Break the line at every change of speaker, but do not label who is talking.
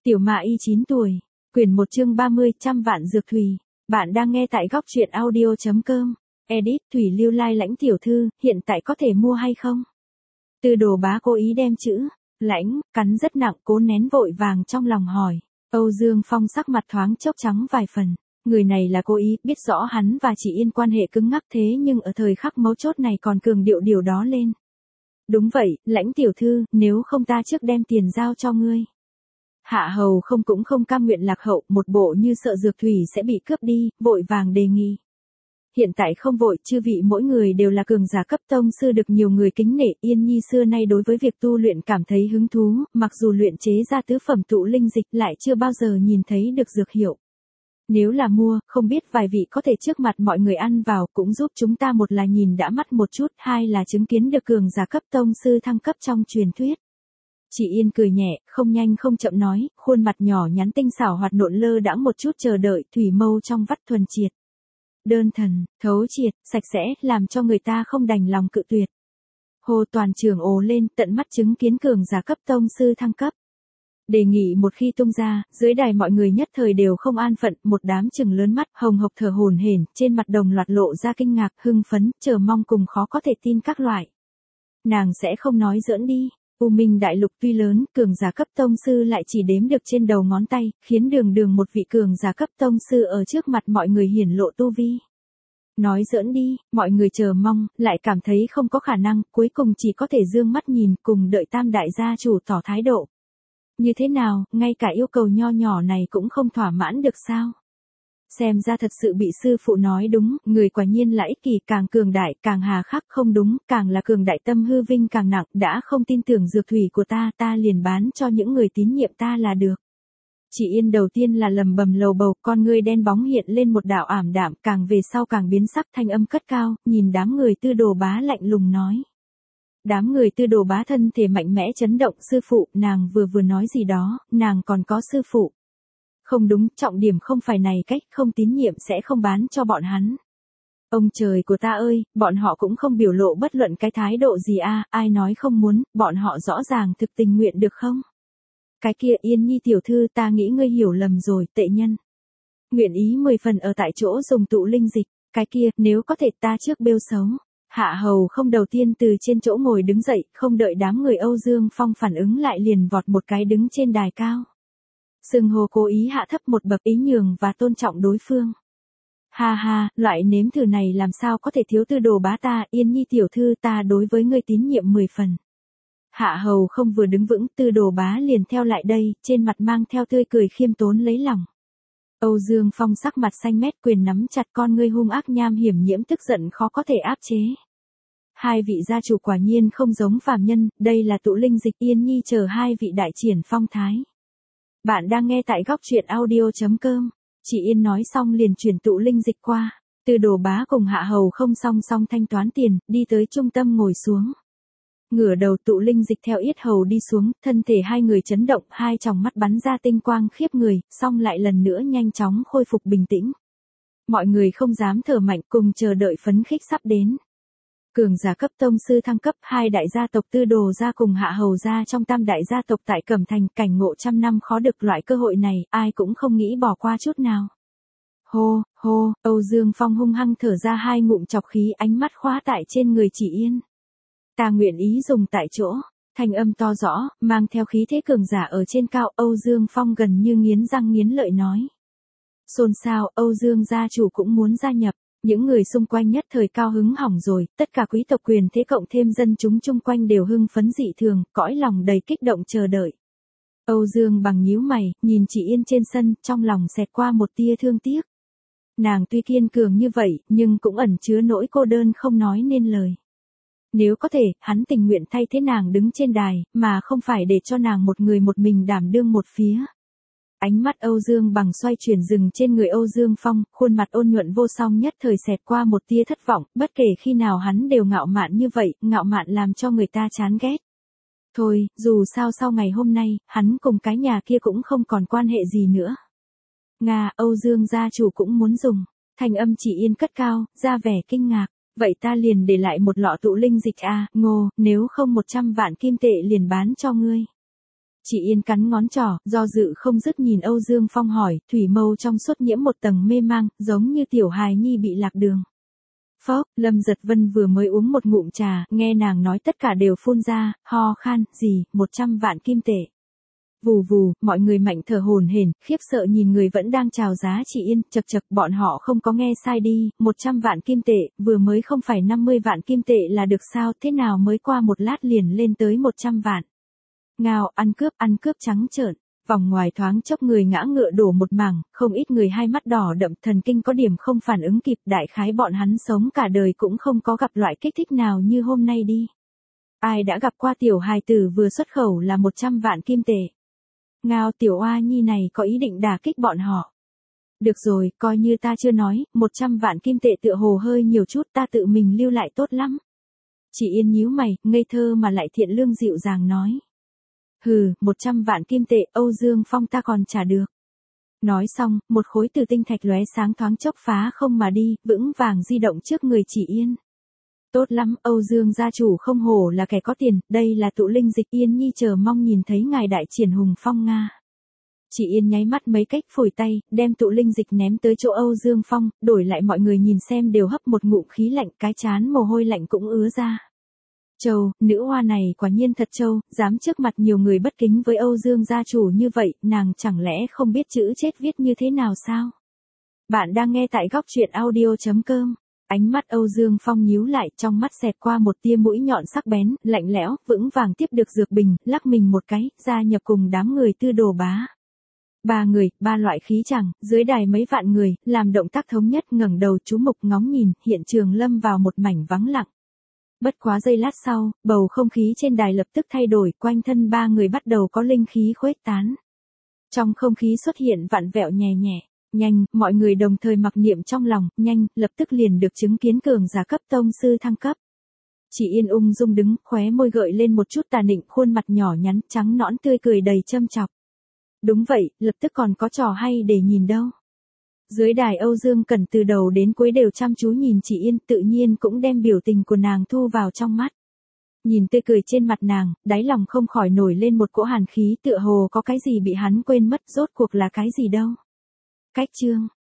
Tiểu Mạ Y 9 tuổi. Quyển 1 chương 30 trăm vạn dược thủy. Bạn đang nghe tại góc truyện audio.com. Edit Thủy Lưu Lai Lãnh tiểu thư, hiện tại có thể mua hay không? Tư Đồ Bá cố ý đem chữ lãnh cắn rất nặng, cố nén vội vàng trong lòng hỏi. Âu Dương Phong sắc mặt thoáng chốc trắng vài phần. Người này là cố ý, biết rõ hắn và Chỉ Yên quan hệ cứng ngắc thế nhưng ở thời khắc mấu chốt này còn cường điệu điều đó lên. Đúng vậy, Lãnh tiểu thư, nếu không ta trước đem tiền giao cho ngươi. Hạ hầu không cũng không cam nguyện lạc hậu, một bộ như sợ dược thủy sẽ bị cướp đi, vội vàng đề nghị. Hiện tại không vội, chư vị mỗi người đều là cường giả cấp tông sư được nhiều người kính nể. Yên Nhi xưa nay đối với việc tu luyện cảm thấy hứng thú, mặc dù luyện chế ra tứ phẩm tụ linh dịch lại chưa bao giờ nhìn thấy được dược hiệu. Nếu là mua, không biết vài vị có thể trước mặt mọi người ăn vào, cũng giúp chúng ta một là nhìn đã mắt một chút, hai là chứng kiến được cường giả cấp tông sư thăng cấp trong truyền thuyết. Chỉ Yên cười nhẹ, không nhanh không chậm nói, khuôn mặt nhỏ nhắn tinh xảo hoạt nộn lơ đãng một chút chờ đợi, thủy mâu trong vắt thuần triệt. Đơn thần, thấu triệt, sạch sẽ, làm cho người ta không đành lòng cự tuyệt. Hồ toàn trường ồ lên, tận mắt chứng kiến cường giả cấp tông sư thăng cấp. Đề nghị một khi tung ra, dưới đài mọi người nhất thời đều không an phận, một đám trừng lớn mắt, hồng hộc thở hổn hển, trên mặt đồng loạt lộ ra kinh ngạc, hưng phấn, chờ mong cùng khó có thể tin các loại. Nàng sẽ không nói giỡn đi. U Minh đại lục tuy lớn, cường giả cấp tông sư lại chỉ đếm được trên đầu ngón tay, khiến đường đường một vị cường giả cấp tông sư ở trước mặt mọi người hiển lộ tu vi. Nói giỡn đi, mọi người chờ mong, lại cảm thấy không có khả năng, cuối cùng chỉ có thể dương mắt nhìn, cùng đợi Tam đại gia chủ tỏ thái độ. Như thế nào, ngay cả yêu cầu nho nhỏ này cũng không thỏa mãn được sao? Xem ra thật sự bị sư phụ nói đúng, người quả nhiên là ích kỷ, càng cường đại, càng hà khắc, không đúng, càng là cường đại tâm hư vinh càng nặng, đã không tin tưởng dược thủy của ta liền bán cho những người tín nhiệm ta là được. Chỉ Yên đầu tiên là lầm bầm lầu bầu, con ngươi đen bóng hiện lên một đạo ảm đạm, càng về sau càng biến sắc, thanh âm cất cao, nhìn đám người Tư Đồ Bá lạnh lùng nói. Đám người Tư Đồ Bá thân thể mạnh mẽ chấn động, sư phụ, nàng vừa nói gì đó, nàng còn có sư phụ. Không đúng, trọng điểm không phải này cách, không tín nhiệm sẽ không bán cho bọn hắn. Ông trời của ta ơi, bọn họ cũng không biểu lộ bất luận cái thái độ gì ai nói không muốn, bọn họ rõ ràng thực tình nguyện được không? Cái kia Yên Nhi tiểu thư, ta nghĩ ngươi hiểu lầm rồi, tệ nhân. Nguyện ý 10 phần ở tại chỗ dùng tụ linh dịch, cái kia, nếu có thể ta trước bêu xấu. Hạ hầu không đầu tiên từ trên chỗ ngồi đứng dậy, không đợi đám người Âu Dương Phong phản ứng lại liền vọt một cái đứng trên đài cao. Sừng hồ cố ý hạ thấp một bậc, ý nhường và tôn trọng đối phương. Ha ha, loại nếm thử này làm sao có thể thiếu Tư Đồ Bá ta, Yên Nhi tiểu thư, ta đối với ngươi tín nhiệm 10 phần. Hạ hầu không vừa đứng vững, Tư Đồ Bá liền theo lại đây, trên mặt mang theo tươi cười khiêm tốn lấy lòng. Âu Dương Phong sắc mặt xanh mét, quyền nắm chặt, con ngươi hung ác nham hiểm nhiễm tức giận khó có thể áp chế. Hai vị gia chủ quả nhiên không giống phàm nhân, đây là tụ linh dịch, Yên Nhi chờ hai vị đại triển phong thái. Bạn đang nghe tại góc truyện audio.com. Chỉ Yên nói xong liền chuyển tụ linh dịch qua. Tư Đồ Bá cùng Hạ hầu không song song thanh toán tiền, đi tới trung tâm ngồi xuống. Ngửa đầu tụ linh dịch theo yết hầu đi xuống, thân thể hai người chấn động, hai tròng mắt bắn ra tinh quang khiếp người, xong lại lần nữa nhanh chóng khôi phục bình tĩnh. Mọi người không dám thở mạnh, cùng chờ đợi phấn khích sắp đến. Cường giả cấp tông sư thăng cấp, hai đại gia tộc Tư Đồ gia cùng Hạ hầu gia trong tam đại gia tộc tại Cẩm Thành, cảnh ngộ trăm năm khó được, loại cơ hội này, ai cũng không nghĩ bỏ qua chút nào. Hô, hô, Âu Dương Phong hung hăng thở ra hai ngụm chọc khí, ánh mắt khóa tại trên người Chỉ Yên. Ta nguyện ý dùng tại chỗ, thanh âm to rõ, mang theo khí thế cường giả ở trên cao, Âu Dương Phong gần như nghiến răng nghiến lợi nói. Xôn xao, Âu Dương gia chủ cũng muốn gia nhập. Những người xung quanh nhất thời cao hứng hỏng rồi, tất cả quý tộc quyền thế cộng thêm dân chúng chung quanh đều hưng phấn dị thường, cõi lòng đầy kích động chờ đợi. Âu Dương bằng nhíu mày, nhìn Chỉ Yên trên sân, trong lòng xẹt qua một tia thương tiếc. Nàng tuy kiên cường như vậy, nhưng cũng ẩn chứa nỗi cô đơn không nói nên lời. Nếu có thể, hắn tình nguyện thay thế nàng đứng trên đài, mà không phải để cho nàng một người một mình đảm đương một phía. Ánh mắt Âu Dương bằng xoay chuyển dừng trên người Âu Dương Phong, khuôn mặt ôn nhuận vô song nhất thời xẹt qua một tia thất vọng, bất kể khi nào hắn đều ngạo mạn như vậy, ngạo mạn làm cho người ta chán ghét. Thôi, dù sao sau ngày hôm nay, hắn cùng cái nhà kia cũng không còn quan hệ gì nữa. Âu Dương gia chủ cũng muốn dùng, thanh âm Chỉ Yên cất cao, ra vẻ kinh ngạc, vậy ta liền để lại một lọ tụ linh dịch Ngô, nếu không 100 vạn kim tệ liền bán cho ngươi. Chị Yên cắn ngón trỏ, do dự không dứt nhìn Âu Dương Phong hỏi, thủy mâu trong suốt nhiễm một tầng mê mang, giống như tiểu hài nhi bị lạc đường. Phốc, Lâm Giật Vân vừa mới uống một ngụm trà, nghe nàng nói tất cả đều phun ra, ho khan, gì, 100 vạn kim tệ. Vù vù, mọi người mạnh thở hổn hển, khiếp sợ nhìn người vẫn đang chào giá chị Yên, chật chật, bọn họ không có nghe sai đi, 100 vạn kim tệ, vừa mới không phải 50 vạn kim tệ là được sao, thế nào mới qua một lát liền lên tới 100 vạn. Ngao, ăn cướp trắng trợn. Vòng ngoài thoáng chốc người ngã ngựa đổ một mảng, không ít người hai mắt đỏ đậm thần kinh có điểm không phản ứng kịp, đại khái bọn hắn sống cả đời cũng không có gặp loại kích thích nào như hôm nay đi. Ai đã gặp qua tiểu hài tử vừa xuất khẩu là 100 vạn kim tệ. Ngao, tiểu oa nhi này có ý định đả kích bọn họ. Được rồi, coi như ta chưa nói, 100 vạn kim tệ tựa hồ hơi nhiều chút, ta tự mình lưu lại tốt lắm. Chị Yên nhíu mày, ngây thơ mà lại thiện lương dịu dàng nói. Hừ, 100 vạn kim tệ, Âu Dương Phong ta còn trả được. Nói xong, một khối từ tinh thạch lóe sáng thoáng chốc phá không mà đi, vững vàng di động trước người chị Yên. Tốt lắm, Âu Dương gia chủ không hổ là kẻ có tiền, đây là tụ linh dịch, Yên nhi chờ mong nhìn thấy ngài đại triển hùng phong Nga. Chị Yên nháy mắt mấy cách phủi tay, đem tụ linh dịch ném tới chỗ Âu Dương Phong, đổi lại mọi người nhìn xem đều hấp một ngụm khí lạnh, cái chán mồ hôi lạnh cũng ứa ra. Châu, nữ hoa này quả nhiên thật châu, dám trước mặt nhiều người bất kính với Âu Dương gia chủ như vậy, nàng chẳng lẽ không biết chữ chết viết như thế nào sao? Bạn đang nghe tại góc truyện audio.com. Ánh mắt Âu Dương Phong nhíu lại, trong mắt xẹt qua một tia mũi nhọn sắc bén, lạnh lẽo, vững vàng tiếp được dược bình, lắc mình một cái, gia nhập cùng đám người Tư Đồ Bá. Ba người, ba loại khí chẳng, dưới đài mấy vạn người, làm động tác thống nhất, ngẩng đầu chú mục ngóng nhìn, hiện trường lâm vào một mảnh vắng lặng. Bất quá giây lát sau, bầu không khí trên đài lập tức thay đổi, quanh thân ba người bắt đầu có linh khí khuếch tán. Trong không khí xuất hiện vặn vẹo nhẹ nhẹ. Nhanh, mọi người đồng thời mặc niệm trong lòng, nhanh, lập tức liền được chứng kiến cường giả cấp tông sư thăng cấp. Chị Yên ung dung đứng, khóe môi gợi lên một chút tà nịnh, khuôn mặt nhỏ nhắn, trắng nõn tươi cười đầy châm chọc. Đúng vậy, lập tức còn có trò hay để nhìn đâu. Dưới đài Âu Dương Cẩn từ đầu đến cuối đều chăm chú nhìn chị Yên, tự nhiên cũng đem biểu tình của nàng thu vào trong mắt. Nhìn tươi cười trên mặt nàng, đáy lòng không khỏi nổi lên một cỗ hàn khí, tựa hồ có cái gì bị hắn quên mất, rốt cuộc là cái gì đâu. Cách chương